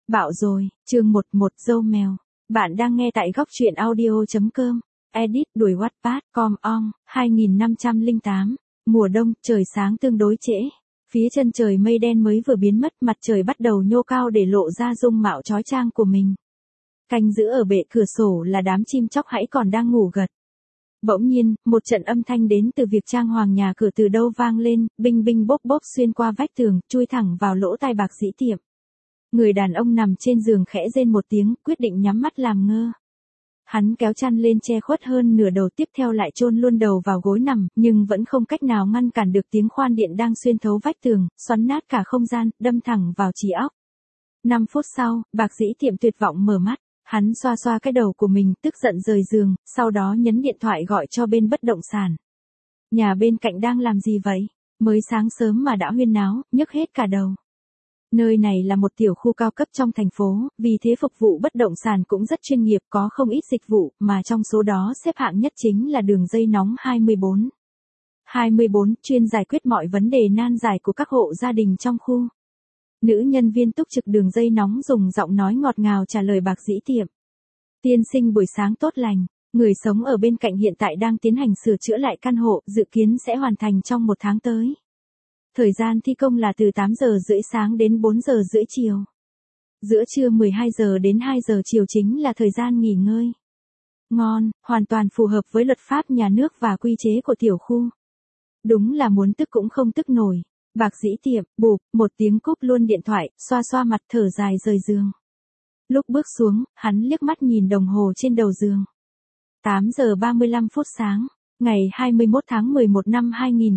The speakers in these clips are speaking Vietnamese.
Bạo rồi, chương 11 dâu mèo. Bạn đang nghe tại góc truyện audio.com. Edit đuổi Wattpad, com 2508. Mùa đông, trời sáng tương đối trễ. Phía chân trời mây đen mới vừa biến mất, mặt trời bắt đầu nhô cao để lộ ra dung mạo chói chang của mình. Canh giữ ở bệ cửa sổ là đám chim chóc hãy còn đang ngủ gật. Bỗng nhiên, một trận âm thanh đến từ việc trang hoàng nhà cửa từ đâu vang lên, binh binh bốp bốp xuyên qua vách tường, chui thẳng vào lỗ tai Bạc Dĩ Tiệm. Người đàn ông nằm trên giường khẽ rên một tiếng, quyết định nhắm mắt làm ngơ. Hắn kéo chăn lên che khuất hơn nửa đầu, tiếp theo lại chôn luôn đầu vào gối nằm, nhưng vẫn không cách nào ngăn cản được tiếng khoan điện đang xuyên thấu vách tường, xoắn nát cả không gian, đâm thẳng vào trí óc. 5 phút sau, Bạc Dĩ Tiệm tuyệt vọng mở mắt. Hắn xoa xoa cái đầu của mình, tức giận rời giường, sau đó nhấn điện thoại gọi cho bên bất động sản. Nhà bên cạnh đang làm gì vậy? Mới sáng sớm mà đã huyên náo, nhức hết cả đầu. Nơi này là một tiểu khu cao cấp trong thành phố, vì thế phục vụ bất động sản cũng rất chuyên nghiệp, có không ít dịch vụ, mà trong số đó xếp hạng nhất chính là đường dây nóng 24. 24 chuyên giải quyết mọi vấn đề nan giải của các hộ gia đình trong khu. Nữ nhân viên túc trực đường dây nóng dùng giọng nói ngọt ngào trả lời Bạc Dĩ Tiệm. Tiên sinh buổi sáng tốt lành, người sống ở bên cạnh hiện tại đang tiến hành sửa chữa lại căn hộ, dự kiến sẽ hoàn thành trong 1 tháng tới. Thời gian thi công là từ 8 giờ rưỡi sáng đến 4 giờ rưỡi chiều. Giữa trưa 12 giờ đến 2 giờ chiều chính là thời gian nghỉ ngơi. Ngon, hoàn toàn phù hợp với luật pháp nhà nước và quy chế của tiểu khu. Đúng là muốn tức cũng không tức nổi. Bạc Dĩ Tiệm, bụp, một tiếng cúp luôn điện thoại, xoa xoa mặt thở dài rời giường. Lúc bước xuống, hắn liếc mắt nhìn đồng hồ trên đầu giường. 8 giờ 35 phút sáng, ngày 21 tháng 11 năm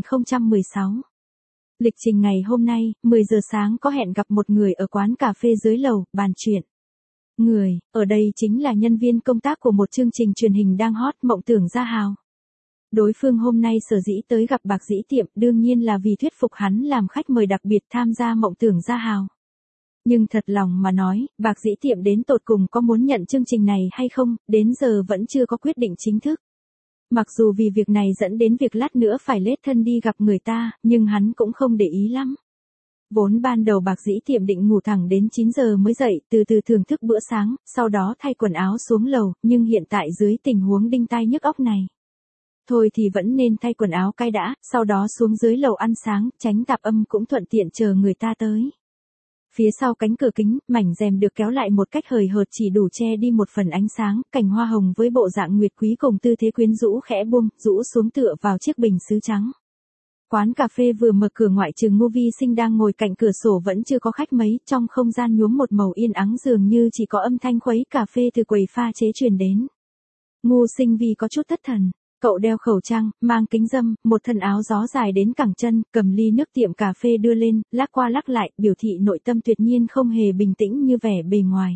2016. Lịch trình ngày hôm nay, 10 giờ sáng có hẹn gặp một người ở quán cà phê dưới lầu, bàn chuyện. Người, ở đây chính là nhân viên công tác của một chương trình truyền hình đang hot, Mộng Tưởng Gia Hào. Đối phương hôm nay sở dĩ tới gặp Bạc Dĩ Tiệm đương nhiên là vì thuyết phục hắn làm khách mời đặc biệt tham gia Mộng Tưởng Gia Hào. Nhưng thật lòng mà nói, Bạc Dĩ Tiệm đến tột cùng có muốn nhận chương trình này hay không, đến giờ vẫn chưa có quyết định chính thức. Mặc dù vì việc này dẫn đến việc lát nữa phải lết thân đi gặp người ta, nhưng hắn cũng không để ý lắm. Vốn ban đầu Bạc Dĩ Tiệm định ngủ thẳng đến 9 giờ mới dậy, từ từ thưởng thức bữa sáng, sau đó thay quần áo xuống lầu, nhưng hiện tại dưới tình huống đinh tai nhức óc này. Thôi thì vẫn nên thay quần áo cái đã, sau đó xuống dưới lầu ăn sáng, tránh tạp âm cũng thuận tiện chờ người ta tới. Phía sau cánh cửa kính, mảnh rèm được kéo lại một cách hời hợt chỉ đủ che đi một phần ánh sáng, cành hoa hồng với bộ dạng nguyệt quý cùng tư thế quyến rũ khẽ buông, rũ xuống tựa vào chiếc bình sứ trắng. Quán cà phê vừa mở cửa, ngoại trừ Ngô Vi Sinh đang ngồi cạnh cửa sổ vẫn chưa có khách mấy, trong không gian nhuốm một màu yên ắng dường như chỉ có âm thanh khuấy cà phê từ quầy pha chế truyền đến. Ngô Sinh Vi có chút thất thần. Cậu đeo khẩu trang, mang kính râm, một thân áo gió dài đến cẳng chân, cầm ly nước tiệm cà phê đưa lên, lắc qua lắc lại, biểu thị nội tâm tuyệt nhiên không hề bình tĩnh như vẻ bề ngoài.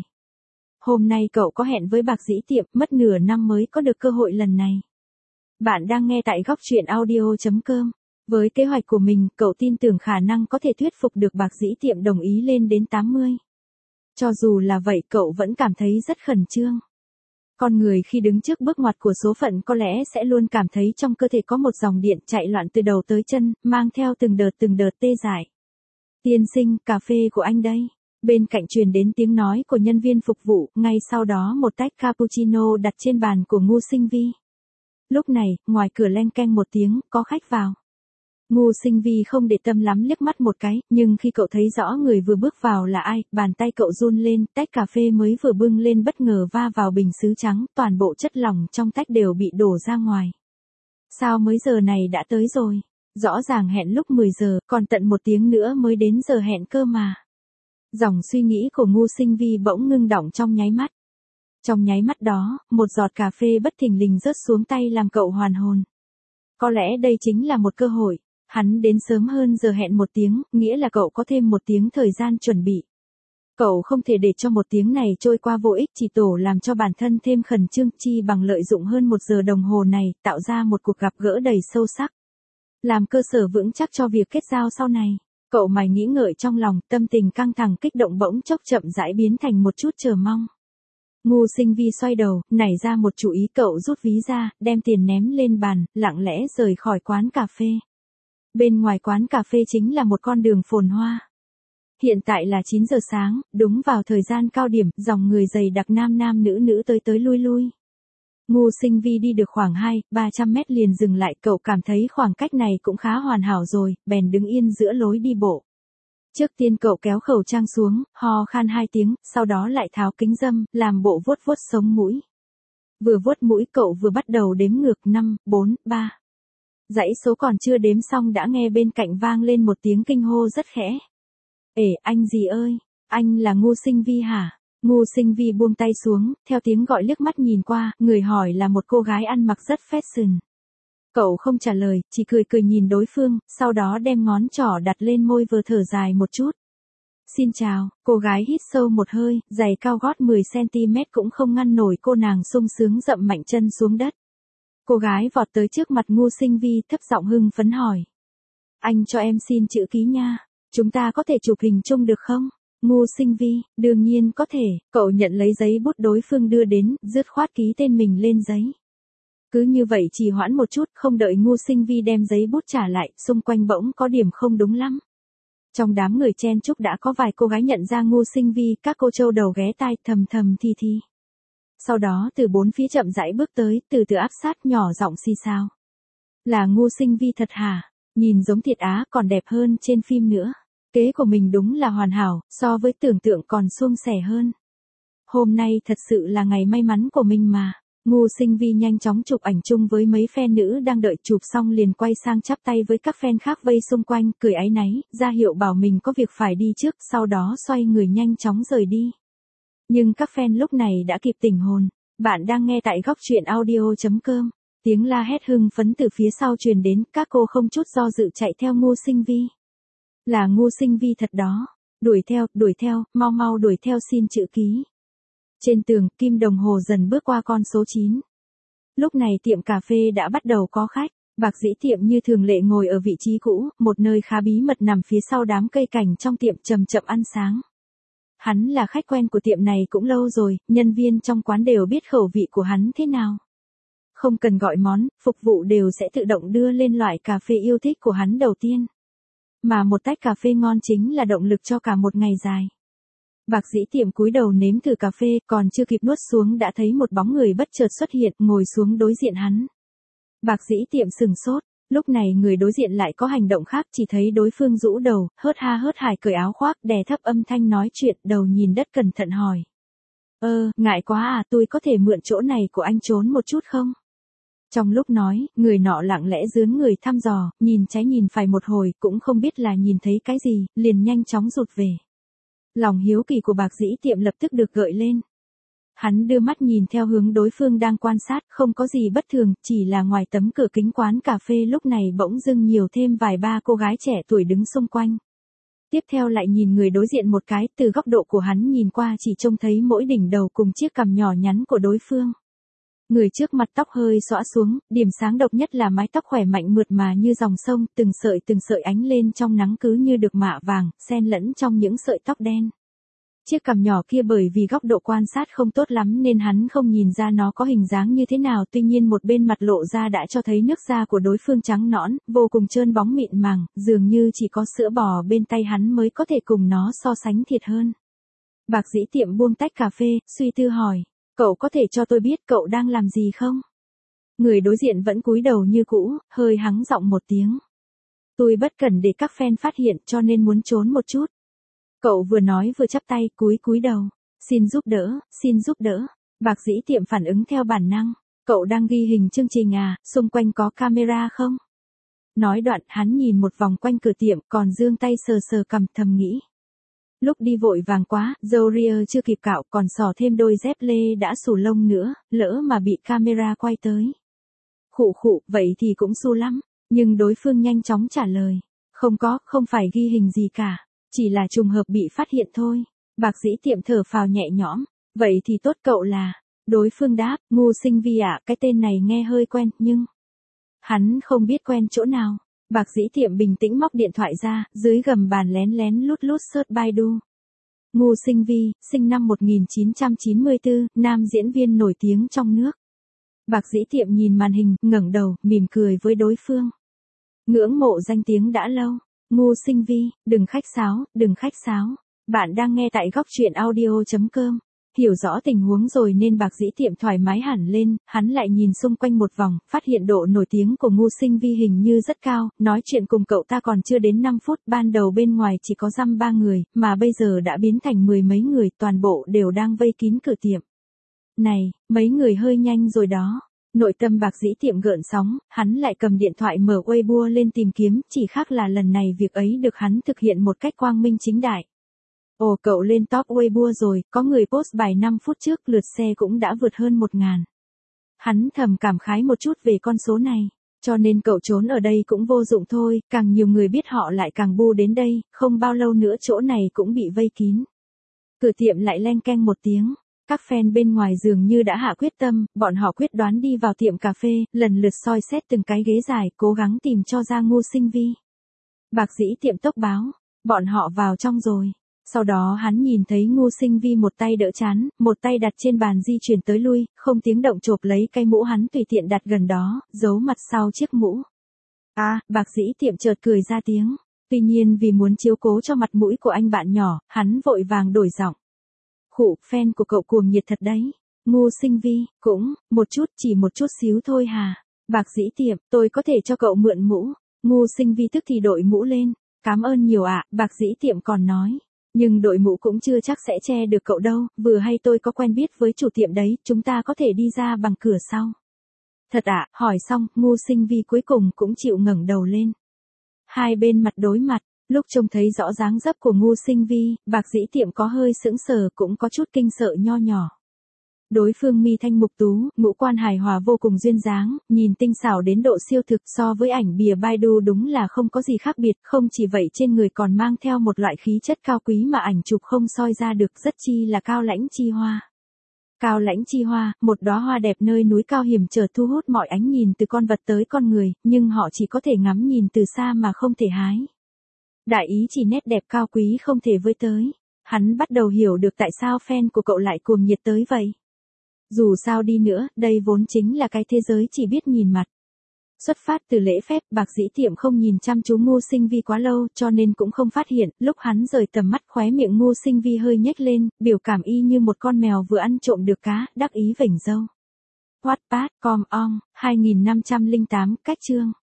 Hôm nay cậu có hẹn với Bạc Dĩ Tiệm, mất nửa năm mới có được cơ hội lần này. Bạn đang nghe tại góc truyện audio.com. Với kế hoạch của mình, cậu tin tưởng khả năng có thể thuyết phục được Bạc Dĩ Tiệm đồng ý lên đến 80. Cho dù là vậy, cậu vẫn cảm thấy rất khẩn trương. Con người khi đứng trước bước ngoặt của số phận có lẽ sẽ luôn cảm thấy trong cơ thể có một dòng điện chạy loạn từ đầu tới chân, mang theo từng đợt tê dại. Tiên sinh, cà phê của anh đây. Bên cạnh truyền đến tiếng nói của nhân viên phục vụ, ngay sau đó một tách cappuccino đặt trên bàn của Ngô Sinh Vi. Lúc này, ngoài cửa leng keng một tiếng, có khách vào. Ngô Sinh Vi không để tâm lắm, liếc mắt một cái, nhưng khi cậu thấy rõ người vừa bước vào là ai, bàn tay cậu run lên, tách cà phê mới vừa bưng lên bất ngờ va vào bình sứ trắng, toàn bộ chất lỏng trong tách đều bị đổ ra ngoài. Sao mới giờ này đã tới rồi? Rõ ràng hẹn lúc 10 giờ, còn tận 1 tiếng nữa mới đến giờ hẹn cơ mà. Dòng suy nghĩ của Ngô Sinh Vi bỗng ngưng đọng trong nháy mắt. Trong nháy mắt đó, một giọt cà phê bất thình lình rớt xuống tay làm cậu hoàn hồn. Có lẽ đây chính là một cơ hội. Hắn đến sớm hơn giờ hẹn 1 tiếng, nghĩa là cậu có thêm 1 tiếng thời gian chuẩn bị. Cậu không thể để cho 1 tiếng này trôi qua vô ích, chỉ tổ làm cho bản thân thêm khẩn trương, chi bằng lợi dụng hơn 1 giờ đồng hồ này, tạo ra một cuộc gặp gỡ đầy sâu sắc. Làm cơ sở vững chắc cho việc kết giao sau này. Cậu mải nghĩ ngợi trong lòng, tâm tình căng thẳng kích động bỗng chốc chậm rãi biến thành một chút chờ mong. Ngô Sinh Vi xoay đầu, nảy ra một chủ ý, cậu rút ví ra, đem tiền ném lên bàn, lặng lẽ rời khỏi quán cà phê. Bên ngoài quán cà phê chính là một con đường phồn hoa. Hiện tại là 9 giờ sáng, đúng vào thời gian cao điểm, dòng người dày đặc nam nam nữ nữ tới tới lui lui. Ngô Sinh Vi đi được khoảng 200-300 mét liền dừng lại, cậu cảm thấy khoảng cách này cũng khá hoàn hảo rồi, bèn đứng yên giữa lối đi bộ. Trước tiên cậu kéo khẩu trang xuống, ho khan 2 tiếng, sau đó lại tháo kính râm, làm bộ vuốt vuốt sống mũi. Vừa vuốt mũi cậu vừa bắt đầu đếm ngược 5, 4, 3. Dãy số còn chưa đếm xong đã nghe bên cạnh vang lên một tiếng kinh hô rất khẽ. Ê, anh gì ơi, anh là Ngô Sinh Vi hả? Ngô Sinh Vi buông tay xuống, theo tiếng gọi liếc mắt nhìn qua, người hỏi là một cô gái ăn mặc rất fashion. Cậu không trả lời, chỉ cười cười nhìn đối phương, sau đó đem ngón trỏ đặt lên môi vừa thở dài một chút. Xin chào, cô gái hít sâu một hơi, giày cao gót 10cm cũng không ngăn nổi cô nàng sung sướng dậm mạnh chân xuống đất. Cô gái vọt tới trước mặt Ngô Sinh Vi thấp giọng hưng phấn hỏi. Anh cho em xin chữ ký nha, chúng ta có thể chụp hình chung được không? Ngô Sinh Vi, đương nhiên có thể, cậu nhận lấy giấy bút đối phương đưa đến, dứt khoát ký tên mình lên giấy. Cứ như vậy trì hoãn một chút, không đợi Ngô Sinh Vi đem giấy bút trả lại, xung quanh bỗng có điểm không đúng lắm. Trong đám người chen chúc đã có vài cô gái nhận ra Ngô Sinh Vi, các cô trâu đầu ghé tai thầm thầm thi thi. Sau đó từ bốn phía chậm rãi bước tới, từ từ áp sát nhỏ giọng xì xào. Là Ngô Sinh Vi thật hả? Nhìn giống thiệt á, còn đẹp hơn trên phim nữa. Kế của mình đúng là hoàn hảo, so với tưởng tượng còn suôn sẻ hơn. Hôm nay thật sự là ngày may mắn của mình mà. Ngô Sinh Vi nhanh chóng chụp ảnh chung với mấy fan nữ đang đợi, chụp xong liền quay sang chắp tay với các fan khác vây xung quanh, cười áy náy, ra hiệu bảo mình có việc phải đi trước, sau đó xoay người nhanh chóng rời đi. Nhưng các fan lúc này đã kịp tỉnh hồn. Bạn đang nghe tại góc truyện audio.com. Tiếng la hét hưng phấn từ phía sau truyền đến, các cô không chút do dự chạy theo Ngô Sinh Vi. Là Ngô Sinh Vi thật đó. Đuổi theo, mau mau đuổi theo xin chữ ký. Trên tường, kim đồng hồ dần bước qua con số 9. Lúc này tiệm cà phê đã bắt đầu có khách. Bạc Dĩ Tiệm như thường lệ ngồi ở vị trí cũ, một nơi khá bí mật nằm phía sau đám cây cảnh trong tiệm chậm chậm ăn sáng. Hắn là khách quen của tiệm này cũng lâu rồi, nhân viên trong quán đều biết khẩu vị của hắn thế nào. Không cần gọi món, phục vụ đều sẽ tự động đưa lên loại cà phê yêu thích của hắn đầu tiên. Mà một tách cà phê ngon chính là động lực cho cả một ngày dài. Bạc Dĩ Tiệm cúi đầu nếm thử cà phê, còn chưa kịp nuốt xuống đã thấy một bóng người bất chợt xuất hiện, ngồi xuống đối diện hắn. Bạc Dĩ Tiệm sừng sốt, lúc này người đối diện lại có hành động khác, chỉ thấy đối phương rũ đầu, hớt ha hớt hải cởi áo khoác, đè thấp âm thanh nói chuyện, đầu nhìn đất cẩn thận hỏi. Ngại quá à, tôi có thể mượn chỗ này của anh trốn một chút không? Trong lúc nói, người nọ lặng lẽ dướn người thăm dò, nhìn trái nhìn phải một hồi, cũng không biết là nhìn thấy cái gì, liền nhanh chóng rụt về. Lòng hiếu kỳ của Bạc Dĩ Tiệm lập tức được gợi lên. Hắn đưa mắt nhìn theo hướng đối phương đang quan sát, không có gì bất thường, chỉ là ngoài tấm cửa kính quán cà phê lúc này bỗng dưng nhiều thêm vài ba cô gái trẻ tuổi đứng xung quanh. Tiếp theo lại nhìn người đối diện một cái, từ góc độ của hắn nhìn qua chỉ trông thấy mỗi đỉnh đầu cùng chiếc cằm nhỏ nhắn của đối phương. Người trước mặt tóc hơi xõa xuống, điểm sáng độc nhất là mái tóc khỏe mạnh mượt mà như dòng sông, từng sợi ánh lên trong nắng cứ như được mạ vàng, xen lẫn trong những sợi tóc đen. Chiếc cằm nhỏ kia bởi vì góc độ quan sát không tốt lắm nên hắn không nhìn ra nó có hình dáng như thế nào, tuy nhiên một bên mặt lộ ra đã cho thấy nước da của đối phương trắng nõn, vô cùng trơn bóng mịn màng, dường như chỉ có sữa bò bên tay hắn mới có thể cùng nó so sánh thiệt hơn. Bạc Dĩ Tiệm buông tách cà phê, suy tư hỏi, cậu có thể cho tôi biết cậu đang làm gì không? Người đối diện vẫn cúi đầu như cũ, hơi hắng giọng một tiếng. Tôi bất cẩn để các fan phát hiện cho nên muốn trốn một chút. Cậu vừa nói vừa chắp tay, cúi đầu. Xin giúp đỡ. Bạc Dĩ Tiệm phản ứng theo bản năng. Cậu đang ghi hình chương trình à, xung quanh có camera không? Nói đoạn hắn nhìn một vòng quanh cửa tiệm, còn giương tay sờ cằm thầm nghĩ. Lúc đi vội vàng quá, râu ria chưa kịp cạo, còn xỏ thêm đôi dép lê đã xù lông nữa, lỡ mà bị camera quay tới. Khụ, vậy thì cũng xu lắm. Nhưng đối phương nhanh chóng trả lời. Không phải ghi hình gì cả. Chỉ là trùng hợp bị phát hiện thôi. Bạc Dĩ Tiệm thở phào nhẹ nhõm. Vậy thì tốt, cậu là. Đối phương đáp, Ngô Sinh Vi ạ, cái tên này nghe hơi quen, nhưng hắn không biết quen chỗ nào. Bạc Dĩ Tiệm bình tĩnh móc điện thoại ra, dưới gầm bàn lén lút search Baidu. Ngô Sinh Vi, sinh năm 1994, nam diễn viên nổi tiếng trong nước. Bạc Dĩ Tiệm nhìn màn hình, ngẩng đầu, mỉm cười với đối phương. Ngưỡng mộ danh tiếng đã lâu. Ngu Sinh Vi, đừng khách sáo, đừng khách sáo. Bạn đang nghe tại góc truyện audio.com. Hiểu rõ tình huống rồi nên Bạc Dĩ Tiệm thoải mái hẳn lên, hắn lại nhìn xung quanh một vòng, phát hiện độ nổi tiếng của Ngu Sinh Vi hình như rất cao, nói chuyện cùng cậu ta còn chưa đến 5 phút, ban đầu bên ngoài chỉ có dăm 3 người, mà bây giờ đã biến thành 10 mấy người, toàn bộ đều đang vây kín cửa tiệm. Này, mấy người hơi nhanh rồi đó. Nội tâm Bạc Dĩ Tiệm gợn sóng, hắn lại cầm điện thoại mở Weibo lên tìm kiếm, chỉ khác là lần này việc ấy được hắn thực hiện một cách quang minh chính đại. Ồ, cậu lên top Weibo rồi, có người post bài 5 phút trước, lượt xe cũng đã vượt hơn 1.000. Hắn thầm cảm khái một chút về con số này, cho nên cậu trốn ở đây cũng vô dụng thôi, càng nhiều người biết họ lại càng bu đến đây, không bao lâu nữa chỗ này cũng bị vây kín. Cửa tiệm lại leng keng một tiếng. Các fan bên ngoài dường như đã hạ quyết tâm, bọn họ quyết đoán đi vào tiệm cà phê, lần lượt soi xét từng cái ghế dài, cố gắng tìm cho ra Ngu Sinh Vi. Bạc Dĩ Tiệm tốc báo, bọn họ vào trong rồi. Sau đó hắn nhìn thấy Ngu Sinh Vi một tay đỡ chán, một tay đặt trên bàn di chuyển tới lui, không tiếng động chộp lấy cây mũ hắn tùy tiện đặt gần đó, giấu mặt sau chiếc mũ. Bạc Dĩ Tiệm chợt cười ra tiếng. Tuy nhiên vì muốn chiếu cố cho mặt mũi của anh bạn nhỏ, hắn vội vàng đổi giọng. Fan của cậu cuồng nhiệt thật đấy. Ngu Sinh Vi, cũng, một chút, chỉ một chút xíu thôi hà. Bạc Dĩ Tiệm, tôi có thể cho cậu mượn mũ. Ngu Sinh Vi tức thì đội mũ lên. Cảm ơn nhiều ạ, Bạc Dĩ Tiệm còn nói. Nhưng đội mũ cũng chưa chắc sẽ che được cậu đâu, vừa hay tôi có quen biết với chủ tiệm đấy, chúng ta có thể đi ra bằng cửa sau. Thật ạ, hỏi xong, Ngu Sinh Vi cuối cùng cũng chịu ngẩng đầu lên. Hai bên mặt đối mặt. Lúc trông thấy rõ dáng dấp của Ngu Sinh Vi, Bạc Dĩ Tiệm có hơi sững sờ, cũng có chút kinh sợ nho nhỏ. Đối phương mi thanh mục tú, ngũ quan hài hòa vô cùng duyên dáng, nhìn tinh xảo đến độ siêu thực, so với ảnh bìa Baidu đúng là không có gì khác biệt, không chỉ vậy trên người còn mang theo một loại khí chất cao quý mà ảnh chụp không soi ra được, rất chi là cao lãnh chi hoa. Cao lãnh chi hoa, một đóa hoa đẹp nơi núi cao hiểm trở thu hút mọi ánh nhìn từ con vật tới con người, nhưng họ chỉ có thể ngắm nhìn từ xa mà không thể hái. Đại ý chỉ nét đẹp cao quý không thể với tới. Hắn bắt đầu hiểu được tại sao fan của cậu lại cuồng nhiệt tới vậy. Dù sao đi nữa, đây vốn chính là cái thế giới chỉ biết nhìn mặt. Xuất phát từ lễ phép, Bạc Dĩ Tiệm không nhìn chăm chú Ngu Sinh Vi quá lâu, cho nên cũng không phát hiện, lúc hắn rời tầm mắt khóe miệng Ngu Sinh Vi hơi nhếch lên, biểu cảm y như một con mèo vừa ăn trộm được cá, đắc ý vểnh râu. Wattpad.com 2508 cách chương